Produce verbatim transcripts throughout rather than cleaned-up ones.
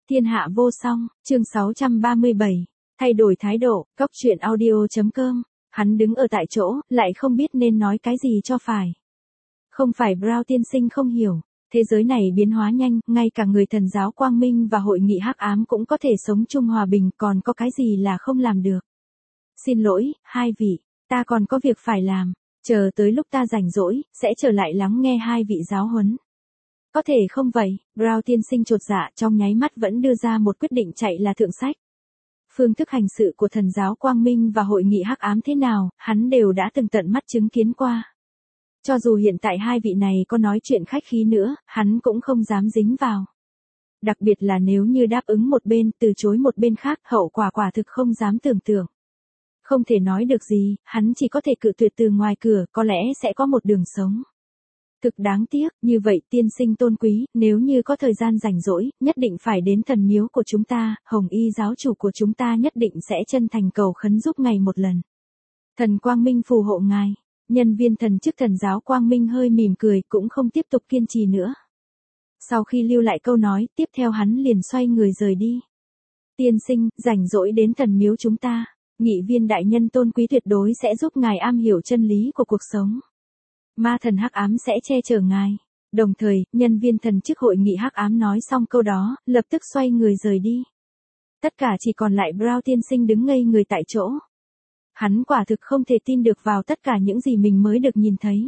Thiên hạ vô song, chương sáu trăm ba mươi bảy, thay đổi thái độ, cóc truyện audio.com, hắn đứng ở tại chỗ, lại không biết nên nói cái gì cho phải. Không phải Brown tiên sinh không hiểu, thế giới này biến hóa nhanh, ngay cả người thần giáo quang minh và hội nghị hắc ám cũng có thể sống chung hòa bình, còn có cái gì là không làm được. Xin lỗi, hai vị, ta còn có việc phải làm, chờ tới lúc ta rảnh rỗi, sẽ trở lại lắng nghe hai vị giáo huấn. Có thể không vậy, Brown tiên sinh chột dạ trong nháy mắt vẫn đưa ra một quyết định chạy là thượng sách. Phương thức hành sự của thần giáo quang minh và hội nghị hắc ám thế nào, hắn đều đã từng tận mắt chứng kiến qua. Cho dù hiện tại hai vị này có nói chuyện khách khí nữa, hắn cũng không dám dính vào. Đặc biệt là nếu như đáp ứng một bên, từ chối một bên khác, hậu quả quả thực không dám tưởng tượng. Không thể nói được gì, hắn chỉ có thể cự tuyệt từ ngoài cửa, có lẽ sẽ có một đường sống. Thực đáng tiếc, như vậy tiên sinh tôn quý, nếu như có thời gian rảnh rỗi, nhất định phải đến thần miếu của chúng ta, Hồng Y giáo chủ của chúng ta nhất định sẽ chân thành cầu khấn giúp ngài một lần. Thần Quang Minh phù hộ ngài. Nhân viên thần chức thần giáo Quang Minh hơi mỉm cười, cũng không tiếp tục kiên trì nữa. Sau khi lưu lại câu nói, tiếp theo hắn liền xoay người rời đi. Tiên sinh, rảnh rỗi đến thần miếu chúng ta, nghị viên đại nhân tôn quý tuyệt đối sẽ giúp ngài am hiểu chân lý của cuộc sống. Ma thần hắc ám sẽ che chở ngài. Đồng thời, nhân viên thần chức hội nghị hắc ám nói xong câu đó, lập tức xoay người rời đi. Tất cả chỉ còn lại Brown tiên sinh đứng ngây người tại chỗ. Hắn quả thực không thể tin được vào tất cả những gì mình mới được nhìn thấy.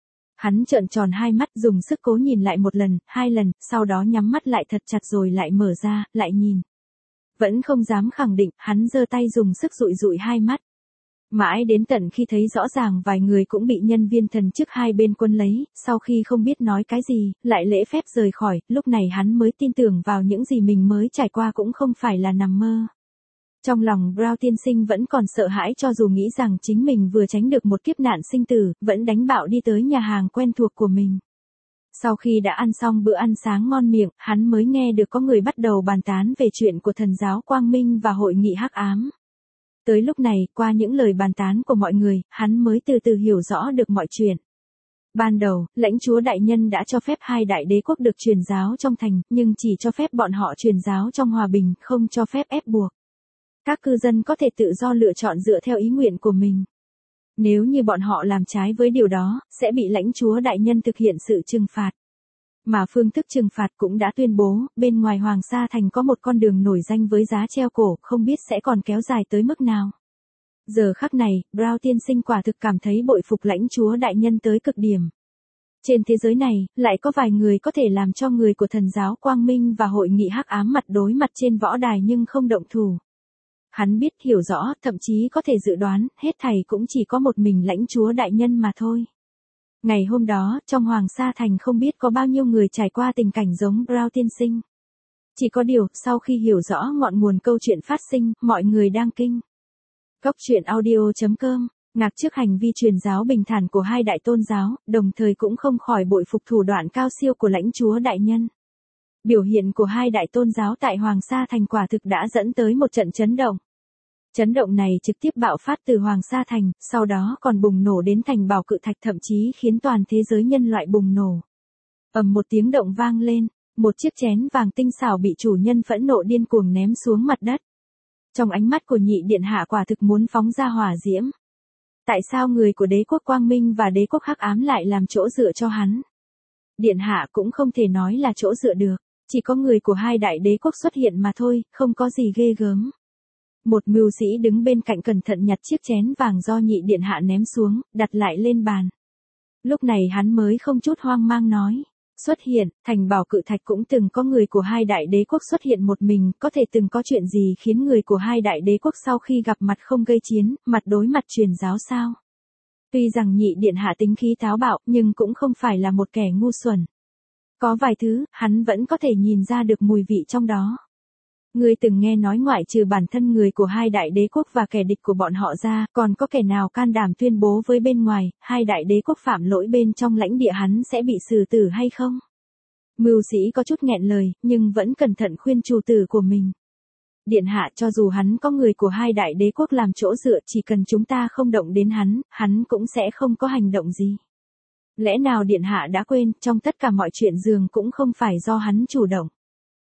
Hắn trợn tròn hai mắt, dùng sức cố nhìn lại một lần, hai lần, sau đó nhắm mắt lại thật chặt rồi lại mở ra, lại nhìn. Vẫn không dám khẳng định, hắn giơ tay dùng sức dụi dụi hai mắt. Mãi đến tận khi thấy rõ ràng vài người cũng bị nhân viên thần chức hai bên quân lấy, sau khi không biết nói cái gì, lại lễ phép rời khỏi, lúc này hắn mới tin tưởng vào những gì mình mới trải qua cũng không phải là nằm mơ. Trong lòng Brown tiên sinh vẫn còn sợ hãi, cho dù nghĩ rằng chính mình vừa tránh được một kiếp nạn sinh tử, vẫn đánh bạo đi tới nhà hàng quen thuộc của mình. Sau khi đã ăn xong bữa ăn sáng ngon miệng, hắn mới nghe được có người bắt đầu bàn tán về chuyện của thần giáo Quang Minh và hội nghị hắc ám. Tới lúc này, qua những lời bàn tán của mọi người, hắn mới từ từ hiểu rõ được mọi chuyện. Ban đầu, lãnh chúa đại nhân đã cho phép hai đại đế quốc được truyền giáo trong thành, nhưng chỉ cho phép bọn họ truyền giáo trong hòa bình, không cho phép ép buộc. Các cư dân có thể tự do lựa chọn dựa theo ý nguyện của mình. Nếu như bọn họ làm trái với điều đó, sẽ bị lãnh chúa đại nhân thực hiện sự trừng phạt. Mà phương thức trừng phạt cũng đã tuyên bố, bên ngoài Hoàng Sa Thành có một con đường nổi danh với giá treo cổ, không biết sẽ còn kéo dài tới mức nào. Giờ khắc này, Brown tiên sinh quả thực cảm thấy bội phục lãnh chúa đại nhân tới cực điểm. Trên thế giới này, lại có vài người có thể làm cho người của thần giáo Quang Minh và hội nghị hắc ám mặt đối mặt trên võ đài nhưng không động thủ. Hắn biết, hiểu rõ, thậm chí có thể dự đoán, hết thảy cũng chỉ có một mình lãnh chúa đại nhân mà thôi. Ngày hôm đó, trong Hoàng Sa Thành không biết có bao nhiêu người trải qua tình cảnh giống Brown tiên sinh. Chỉ có điều, sau khi hiểu rõ ngọn nguồn câu chuyện phát sinh, mọi người đang kinh. Cóc truyện audio.com, ngạc trước hành vi truyền giáo bình thản của hai đại tôn giáo, đồng thời cũng không khỏi bội phục thủ đoạn cao siêu của lãnh chúa đại nhân. Biểu hiện của hai đại tôn giáo tại Hoàng Sa Thành quả thực đã dẫn tới một trận chấn động. Chấn động này trực tiếp bạo phát từ Hoàng Sa Thành, sau đó còn bùng nổ đến thành Bảo Cự Thạch, thậm chí khiến toàn thế giới nhân loại bùng nổ. Ầm một tiếng động vang lên, một chiếc chén vàng tinh xảo bị chủ nhân phẫn nộ điên cuồng ném xuống mặt đất. Trong ánh mắt của nhị điện hạ quả thực muốn phóng ra hỏa diễm. Tại sao người của đế quốc Quang Minh và đế quốc hắc ám lại làm chỗ dựa cho hắn? Điện hạ cũng không thể nói là chỗ dựa được, chỉ có người của hai đại đế quốc xuất hiện mà thôi, không có gì ghê gớm. Một mưu sĩ đứng bên cạnh cẩn thận nhặt chiếc chén vàng do nhị điện hạ ném xuống, đặt lại lên bàn. Lúc này hắn mới không chút hoang mang nói. Xuất hiện, thành Bảo Cự Thạch cũng từng có người của hai đại đế quốc xuất hiện một mình, có thể từng có chuyện gì khiến người của hai đại đế quốc sau khi gặp mặt không gây chiến, mặt đối mặt truyền giáo sao? Tuy rằng nhị điện hạ tính khí táo bạo, nhưng cũng không phải là một kẻ ngu xuẩn. Có vài thứ, hắn vẫn có thể nhìn ra được mùi vị trong đó. Ngươi từng nghe nói ngoại trừ bản thân người của hai đại đế quốc và kẻ địch của bọn họ ra, còn có kẻ nào can đảm tuyên bố với bên ngoài, hai đại đế quốc phạm lỗi bên trong lãnh địa hắn sẽ bị xử tử hay không? Mưu sĩ có chút nghẹn lời, nhưng vẫn cẩn thận khuyên chủ tử của mình. Điện hạ, cho dù hắn có người của hai đại đế quốc làm chỗ dựa, chỉ cần chúng ta không động đến hắn, hắn cũng sẽ không có hành động gì. Lẽ nào điện hạ đã quên, trong tất cả mọi chuyện dường cũng không phải do hắn chủ động.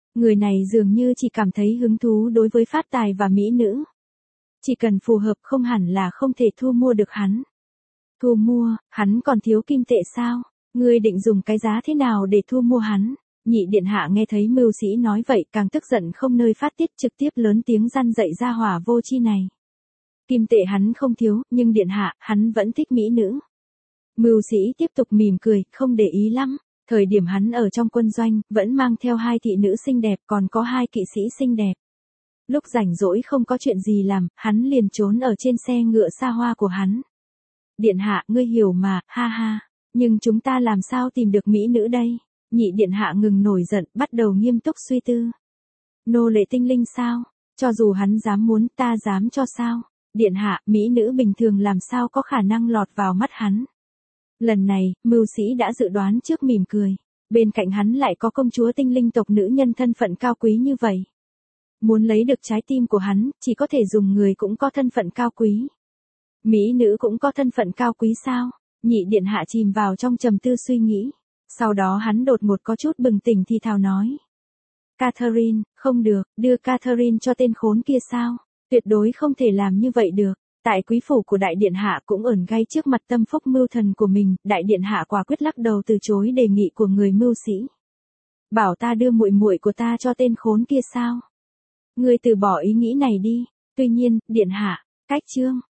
Người này dường như chỉ cảm thấy hứng thú đối với phát tài và mỹ nữ. Chỉ cần phù hợp không hẳn là không thể thu mua được hắn. Thu mua, hắn còn thiếu kim tệ sao? Ngươi định dùng cái giá thế nào để thu mua hắn? Nhị điện hạ nghe thấy mưu sĩ nói vậy càng tức giận không nơi phát tiết, trực tiếp lớn tiếng răn dậy ra hỏa vô chi này. Kim tệ hắn không thiếu, nhưng điện hạ, hắn vẫn thích mỹ nữ. Mưu sĩ tiếp tục mỉm cười, không để ý lắm. Thời điểm hắn ở trong quân doanh, vẫn mang theo hai thị nữ xinh đẹp, còn có hai kỵ sĩ xinh đẹp. Lúc rảnh rỗi không có chuyện gì làm, hắn liền trốn ở trên xe ngựa xa hoa của hắn. Điện hạ, ngươi hiểu mà, ha ha. Nhưng chúng ta làm sao tìm được mỹ nữ đây? Nhị điện hạ ngừng nổi giận, bắt đầu nghiêm túc suy tư. Nô lệ tinh linh sao? Cho dù hắn dám muốn, ta dám cho sao? Điện hạ, mỹ nữ bình thường làm sao có khả năng lọt vào mắt hắn? Lần này, mưu sĩ đã dự đoán trước, mỉm cười. Bên cạnh hắn lại có công chúa tinh linh tộc nữ nhân thân phận cao quý như vậy. Muốn lấy được trái tim của hắn, chỉ có thể dùng người cũng có thân phận cao quý. Mỹ nữ cũng có thân phận cao quý sao? Nhị điện hạ chìm vào trong trầm tư suy nghĩ. Sau đó hắn đột ngột có chút bừng tỉnh thì thào nói. Catherine, không được, đưa Catherine cho tên khốn kia sao? Tuyệt đối không thể làm như vậy được. Tại quý phủ của đại điện hạ cũng ẩn ngay trước mặt tâm phúc mưu thần của mình, đại điện hạ quả quyết lắc đầu từ chối đề nghị của người mưu sĩ. Bảo ta đưa muội muội của ta cho tên khốn kia sao? Ngươi từ bỏ ý nghĩ này đi. Tuy nhiên, điện hạ, cách chương